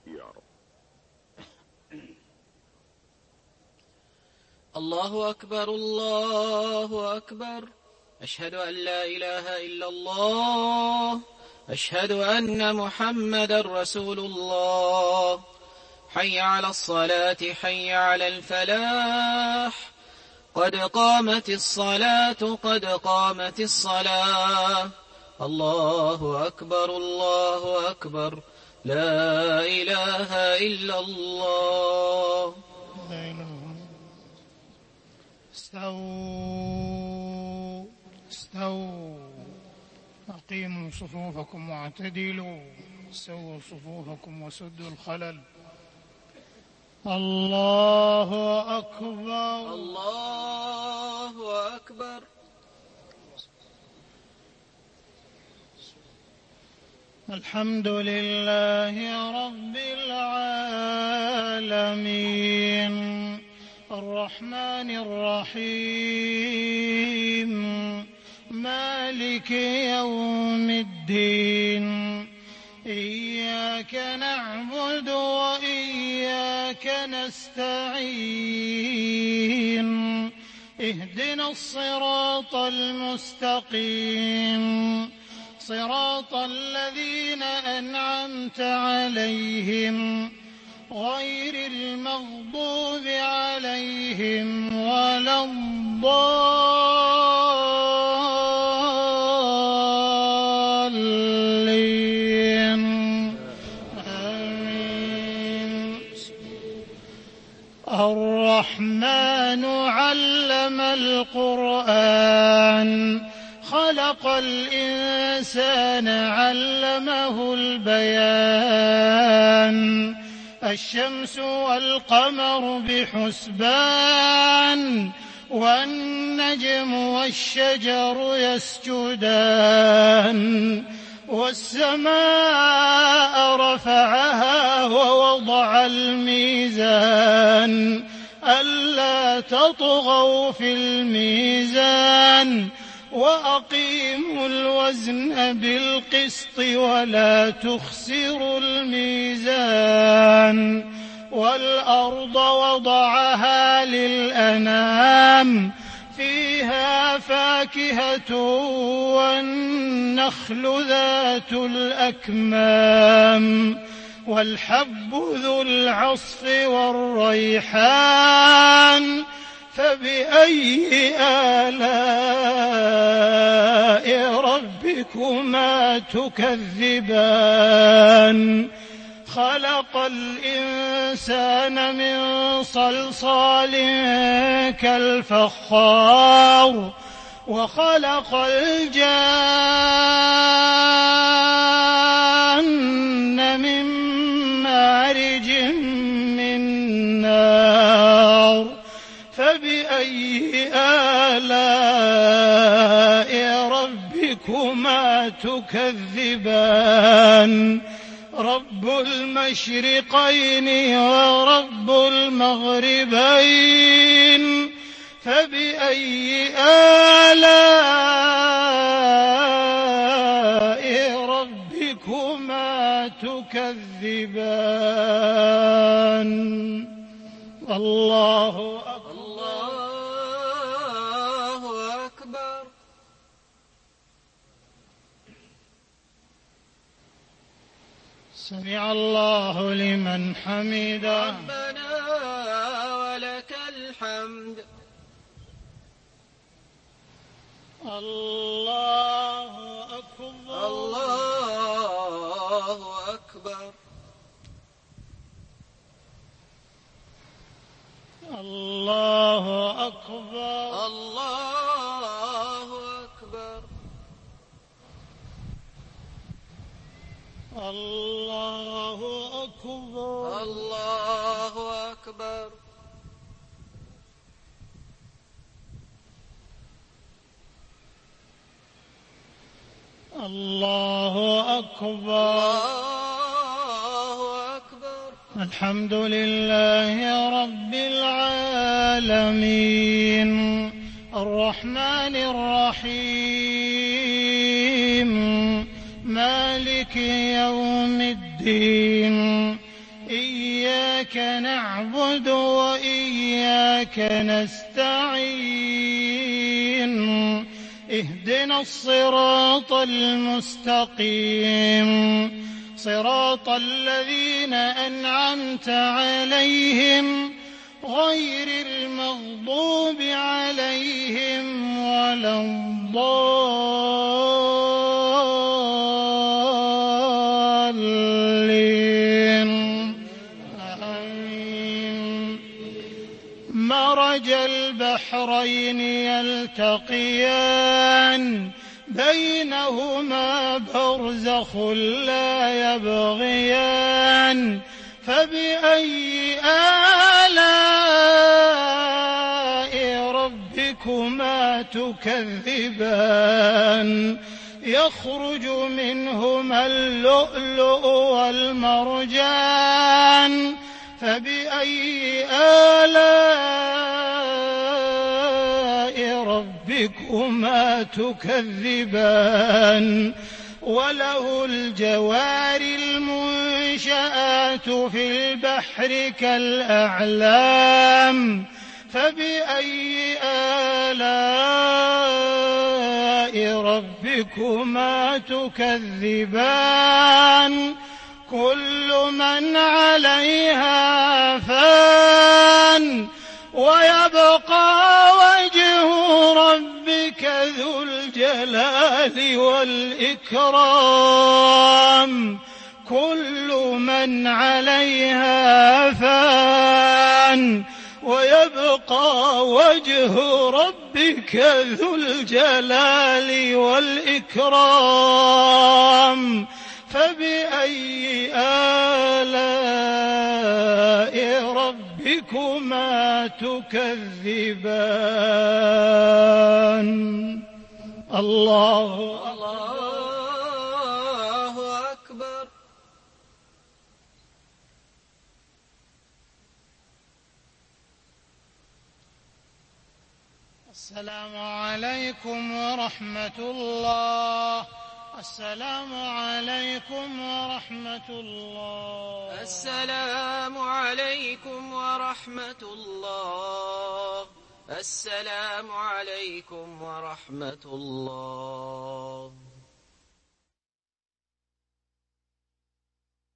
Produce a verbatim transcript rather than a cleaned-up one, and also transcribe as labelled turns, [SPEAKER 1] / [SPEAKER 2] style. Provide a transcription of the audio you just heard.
[SPEAKER 1] يا رب.
[SPEAKER 2] الله أكبر الله أكبر. أشهد أن لا إله إلا الله. أشهد أن محمدا رسول الله. حي على الصلاة حي على الفلاح. قد قامت الصلاة قد قامت الصلاة. الله أكبر الله أكبر. لا إله إلا الله.
[SPEAKER 3] استووا استووا أقيموا صفوفكم واعتدلوا. سووا صفوفكم وسدوا الخلل. الله أكبر
[SPEAKER 2] الله أكبر.
[SPEAKER 3] الحمد لله رب العالمين الرحمن الرحيم مالك يوم الدين. إياك نعبد وإياك نستعين. اهدنا الصراط المستقيم صراط الذين أنعمت عليهم غير المغضوب عليهم ولا الضالين. آمين. الرحمن علم القرآن خلق الإنسان علمه البيان. الشمس والقمر بحسبان والنجم والشجر يسجدان. والسماء رفعها ووضع الميزان ألا تطغوا في الميزان وأقيموا الوزن بالقسط ولا تخسروا الميزان. والأرض وضعها للأنام فيها فاكهة والنخل ذات الأكمام والحب ذو العصف والريحان. فبأي آلاء ربكما تكذبان. خلق الإنسان من صلصال كالفخار وخلق الجان من مارج من نار. فبأي آلاء ربكما تكذبان. رب المشرقين ورب المغربين. فبأي آلاء ربكما تكذبان. الله أكبر
[SPEAKER 2] الله أكبر.
[SPEAKER 3] سمع الله لمن حمده.
[SPEAKER 2] ربنا ولك الحمد.
[SPEAKER 3] الله أكبر
[SPEAKER 2] الله أكبر.
[SPEAKER 3] الله أكبر
[SPEAKER 2] الله أكبر.
[SPEAKER 3] الله أكبر
[SPEAKER 2] الله أكبر.
[SPEAKER 3] الله أكبر.
[SPEAKER 2] الله أكبر.
[SPEAKER 3] الحمد لله رب العالمين الرحمن الرحيم مالك يوم الدين. إياك نعبد وإياك نستعين اهدنا الصراط المستقيم صراط الذين أنعمت عليهم غير المغضوب عليهم ولا الضالين آمين. مرج البحرين يلتقيان بينهما برزخ لا يبغيان فبأي آلاء ربكما تكذبان يخرج منهما اللؤلؤ والمرجان فبأي آلاء ربكما تكذبان وله الجوار المنشآت في البحر كالأعلام فبأي آلاء ربكما تكذبان كل من عليها فان ويبقى وجه ربك ذو الجلال والإكرام كل من عليها فان ويبقى وجه ربك ذو الجلال والإكرام فبأي آلاء ربكما تكذبان الله
[SPEAKER 2] الله أكبر.
[SPEAKER 3] السلام عليكم ورحمة الله. السلام عليكم ورحمة الله.
[SPEAKER 2] السلام عليكم ورحمة الله. السلام عليكم ورحمة الله.